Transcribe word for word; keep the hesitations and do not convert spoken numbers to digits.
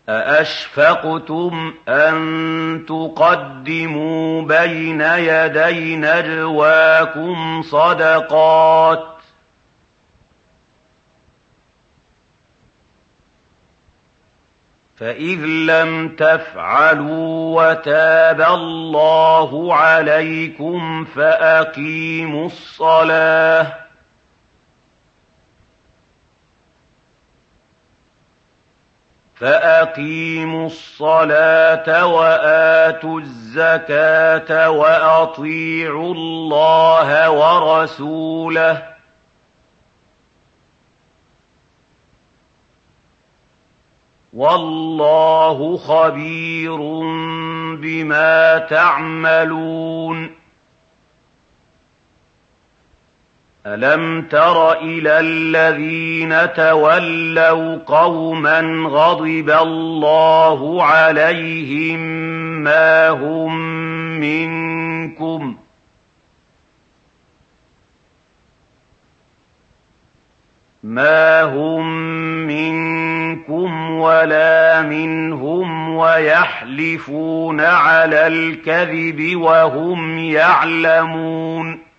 أَأَشْفَقْتُمْ أَن تُقَدِّمُوا بَيْنَ يَدَيْ نَجْوَاكُمْ صَدَقَاتٍ فَإِذْ لَمْ تَفْعَلُوا وَتَابَ اللَّهُ عَلَيْكُمْ فَأَقِيمُوا الصَّلَاةَ فَأَقِيمُوا الصَّلَاةَ وَآتُوا الزَّكَاةَ وَأَطِيعُوا اللَّهَ وَرَسُولَهُ وَاللَّهُ خَبِيرٌ بِمَا تَعْمَلُونَ أَلَمْ تَرَ إِلَى الَّذِينَ تَوَلَّوْا قَوْمًا غَضِبَ اللَّهُ عَلَيْهِم مَّا هُم مِّنكُمْ مَا هُم مِّنكُمْ وَلَا مِنْهُمْ وَيَحْلِفُونَ عَلَى الْكَذِبِ وَهُمْ يَعْلَمُونَ